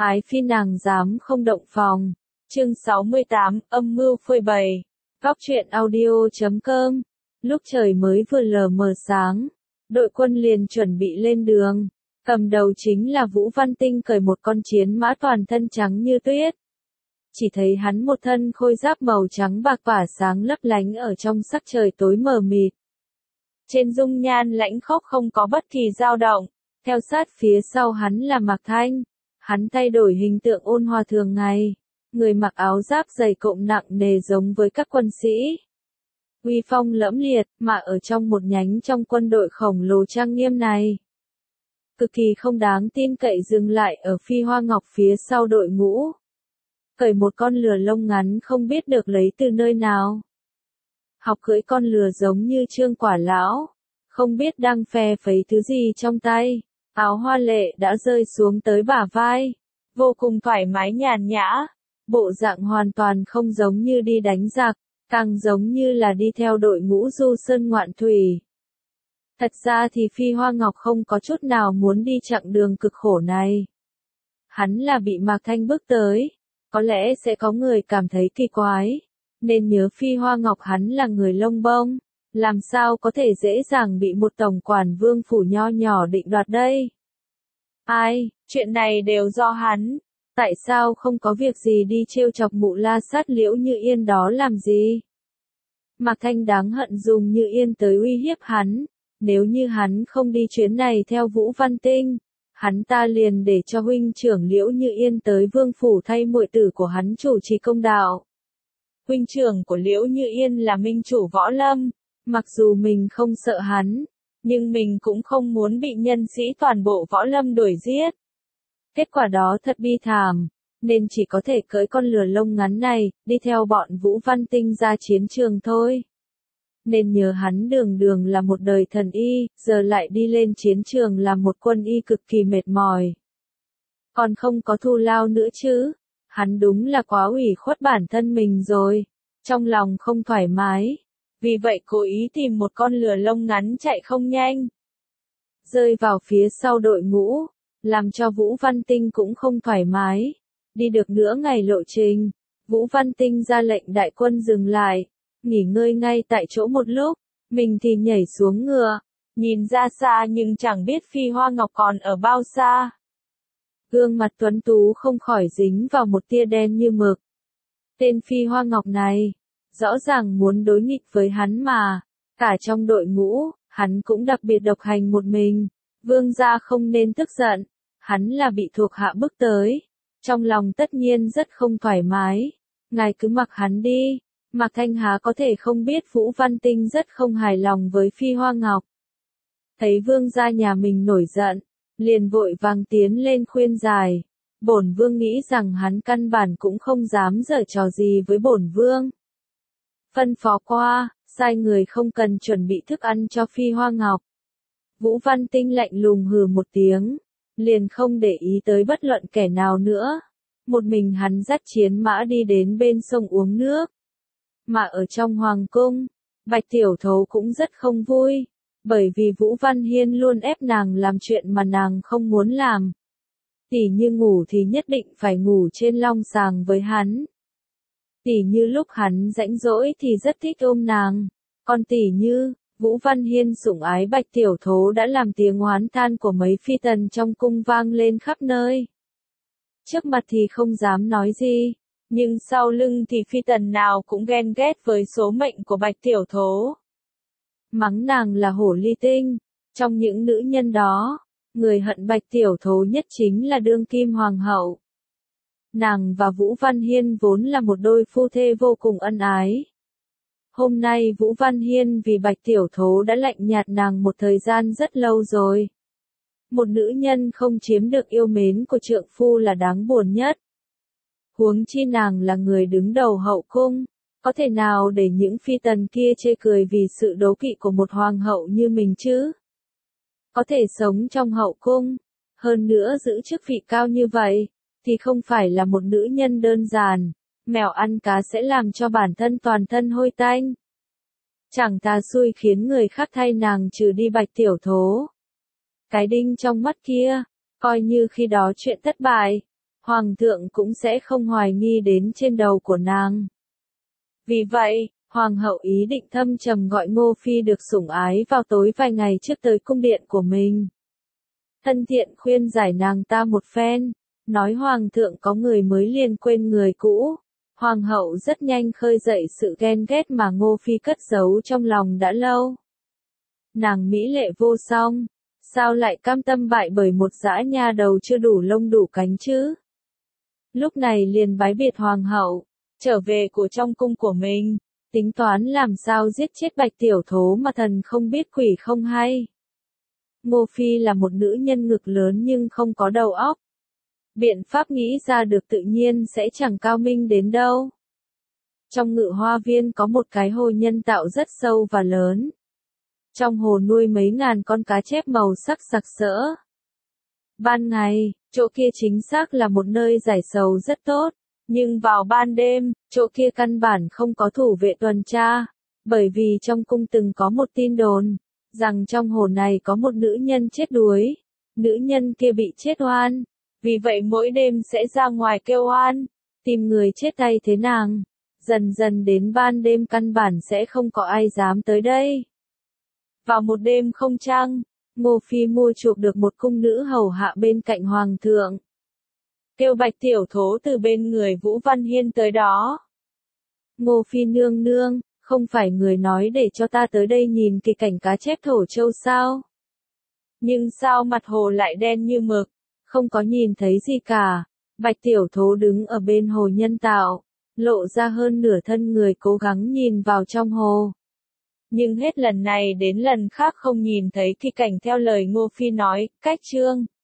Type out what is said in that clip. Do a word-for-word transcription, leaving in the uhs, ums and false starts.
Ái phi nàng dám không động phòng. Chương sáu mươi tám, âm mưu phơi bày. Góc truyện audio chấm com. Lúc trời mới vừa lờ mờ sáng, đội quân liền chuẩn bị lên đường. Cầm đầu chính là Vũ Văn Tinh cởi một con chiến mã toàn thân trắng như tuyết. Chỉ thấy hắn một thân khôi giáp màu trắng bạc tỏa sáng lấp lánh ở trong sắc trời tối mờ mịt. Trên dung nhan lãnh khốc không có bất kỳ dao động, theo sát phía sau hắn là Mạc Thanh. Hắn thay đổi hình tượng ôn hòa thường ngày, người mặc áo giáp dày cộm nặng nề giống với các quân sĩ. Uy phong lẫm liệt, mà ở trong một nhánh trong quân đội khổng lồ trang nghiêm này. Cực kỳ không đáng tin cậy dừng lại ở Phi Hoa Ngọc phía sau đội ngũ. Cởi một con lừa lông ngắn không biết được lấy từ nơi nào. Học cưỡi con lừa giống như Trương Quả Lão, không biết đang phe phẩy thứ gì trong tay. Áo hoa lệ đã rơi xuống tới bả vai, vô cùng thoải mái nhàn nhã, bộ dạng hoàn toàn không giống như đi đánh giặc, càng giống như là đi theo đội ngũ du sơn ngoạn thủy. Thật ra thì Phi Hoa Ngọc không có chút nào muốn đi chặng đường cực khổ này. Hắn là bị Mạc Thanh bước tới, có lẽ sẽ có người cảm thấy kỳ quái, nên nhớ Phi Hoa Ngọc hắn là người lông bông. Làm sao có thể dễ dàng bị một tổng quản vương phủ nho nhỏ định đoạt đây? Ai, chuyện này đều do hắn. Tại sao không có việc gì đi trêu chọc mụ la sát Liễu Như Yên đó làm gì? Mạc Thanh đáng hận dùng Như Yên tới uy hiếp hắn. Nếu như hắn không đi chuyến này theo Vũ Văn Tinh, hắn ta liền để cho huynh trưởng Liễu Như Yên tới vương phủ thay muội tử của hắn chủ trì công đạo. Huynh trưởng của Liễu Như Yên là minh chủ võ lâm. Mặc dù mình không sợ hắn, nhưng mình cũng không muốn bị nhân sĩ toàn bộ võ lâm đuổi giết. Kết quả đó thật bi thảm, nên chỉ có thể cưỡi con lừa lông ngắn này, đi theo bọn Vũ Văn Tinh ra chiến trường thôi. Nên nhớ hắn đường đường là một đời thần y, giờ lại đi lên chiến trường làm một quân y cực kỳ mệt mỏi. Còn không có thù lao nữa chứ, hắn đúng là quá ủy khuất bản thân mình rồi, trong lòng không thoải mái. Vì vậy cố ý tìm một con lừa lông ngắn chạy không nhanh. Rơi vào phía sau đội ngũ, làm cho Vũ Văn Tinh cũng không thoải mái. Đi được nửa ngày lộ trình, Vũ Văn Tinh ra lệnh đại quân dừng lại, nghỉ ngơi ngay tại chỗ một lúc, mình thì nhảy xuống ngựa, nhìn ra xa nhưng chẳng biết Phi Hoa Ngọc còn ở bao xa. Gương mặt tuấn tú không khỏi dính vào một tia đen như mực. Tên Phi Hoa Ngọc này, rõ ràng muốn đối nghịch với hắn mà, cả trong đội ngũ, hắn cũng đặc biệt độc hành một mình. Vương gia không nên tức giận, hắn là bị thuộc hạ bức tới, trong lòng tất nhiên rất không thoải mái, ngài cứ mặc hắn đi. Mạc Thanh há có thể không biết Vũ Văn Tinh rất không hài lòng với Phi Hoa Ngọc. Thấy vương gia nhà mình nổi giận, liền vội vàng tiến lên khuyên giải. Bổn vương nghĩ rằng hắn căn bản cũng không dám giở trò gì với bổn vương. Phân phó qua, sai người không cần chuẩn bị thức ăn cho Phi Hoa Ngọc. Vũ Văn Tinh lạnh lùng hừ một tiếng, liền không để ý tới bất luận kẻ nào nữa. Một mình hắn dắt chiến mã đi đến bên sông uống nước. Mà ở trong hoàng cung, Bạch Tiểu Thấu cũng rất không vui, bởi vì Vũ Văn Hiên luôn ép nàng làm chuyện mà nàng không muốn làm. Tỉ như ngủ thì nhất định phải ngủ trên long sàng với hắn. Tỉ như lúc hắn rãnh rỗi thì rất thích ôm nàng, còn tỉ như, Vũ Văn Hiên sủng ái Bạch Tiểu Thố đã làm tiếng oán than của mấy phi tần trong cung vang lên khắp nơi. Trước mặt thì không dám nói gì, nhưng sau lưng thì phi tần nào cũng ghen ghét với số mệnh của Bạch Tiểu Thố. Mắng nàng là hổ ly tinh, trong những nữ nhân đó, người hận Bạch Tiểu Thố nhất chính là đương kim hoàng hậu. Nàng và Vũ Văn Hiên vốn là một đôi phu thê vô cùng ân ái. Hôm nay Vũ Văn Hiên vì Bạch Tiểu Thố đã lạnh nhạt nàng một thời gian rất lâu rồi. Một nữ nhân không chiếm được yêu mến của trượng phu là đáng buồn nhất. Huống chi nàng là người đứng đầu hậu cung, có thể nào để những phi tần kia chê cười vì sự đố kỵ của một hoàng hậu như mình chứ? Có thể sống trong hậu cung, hơn nữa giữ chức vị cao như vậy, thì không phải là một nữ nhân đơn giản. Mèo ăn cá sẽ làm cho bản thân toàn thân hôi tanh. Chẳng thà xui khiến người khác thay nàng trừ đi Bạch Tiểu Thố. Cái đinh trong mắt kia, coi như khi đó chuyện thất bại, Hoàng thượng cũng sẽ không hoài nghi đến trên đầu của nàng. Vì vậy, Hoàng hậu ý định thâm trầm gọi Ngô Phi được sủng ái vào tối vài ngày trước tới cung điện của mình. Thân thiện khuyên giải nàng ta một phen, nói Hoàng thượng có người mới liền quên người cũ. Hoàng hậu rất nhanh khơi dậy sự ghen ghét mà Ngô Phi cất giấu trong lòng đã lâu. Nàng mỹ lệ vô song, sao lại cam tâm bại bởi một dã nha đầu chưa đủ lông đủ cánh chứ? Lúc này liền bái biệt Hoàng hậu, trở về của trong cung của mình, tính toán làm sao giết chết Bạch Tiểu Thố mà thần không biết quỷ không hay. Ngô Phi là một nữ nhân ngực lớn nhưng không có đầu óc. Biện pháp nghĩ ra được tự nhiên sẽ chẳng cao minh đến đâu. Trong ngự hoa viên có một cái hồ nhân tạo rất sâu và lớn. Trong hồ nuôi mấy ngàn con cá chép màu sắc sặc sỡ. Ban ngày, chỗ kia chính xác là một nơi giải sầu rất tốt, nhưng vào ban đêm, chỗ kia căn bản không có thủ vệ tuần tra, bởi vì trong cung từng có một tin đồn, rằng trong hồ này có một nữ nhân chết đuối, nữ nhân kia bị chết oan, vì vậy mỗi đêm sẽ ra ngoài kêu oan, tìm người chết thay thế nàng, dần dần đến ban đêm căn bản sẽ không có ai dám tới đây. Vào một đêm không trăng, Ngô Phi mua chuộc được một cung nữ hầu hạ bên cạnh Hoàng thượng. Kêu Bạch Tiểu Thố từ bên người Vũ Văn Hiên tới đó. Ngô Phi nương nương, không phải người nói để cho ta tới đây nhìn kỳ cảnh cá chép Thổ Châu sao? Nhưng sao mặt hồ lại đen như mực, không có nhìn thấy gì cả. Bạch Tiểu Thố đứng ở bên hồ nhân tạo, lộ ra hơn nửa thân người cố gắng nhìn vào trong hồ. Nhưng hết lần này đến lần khác không nhìn thấy kỳ cảnh theo lời Ngô Phi nói, cách chương.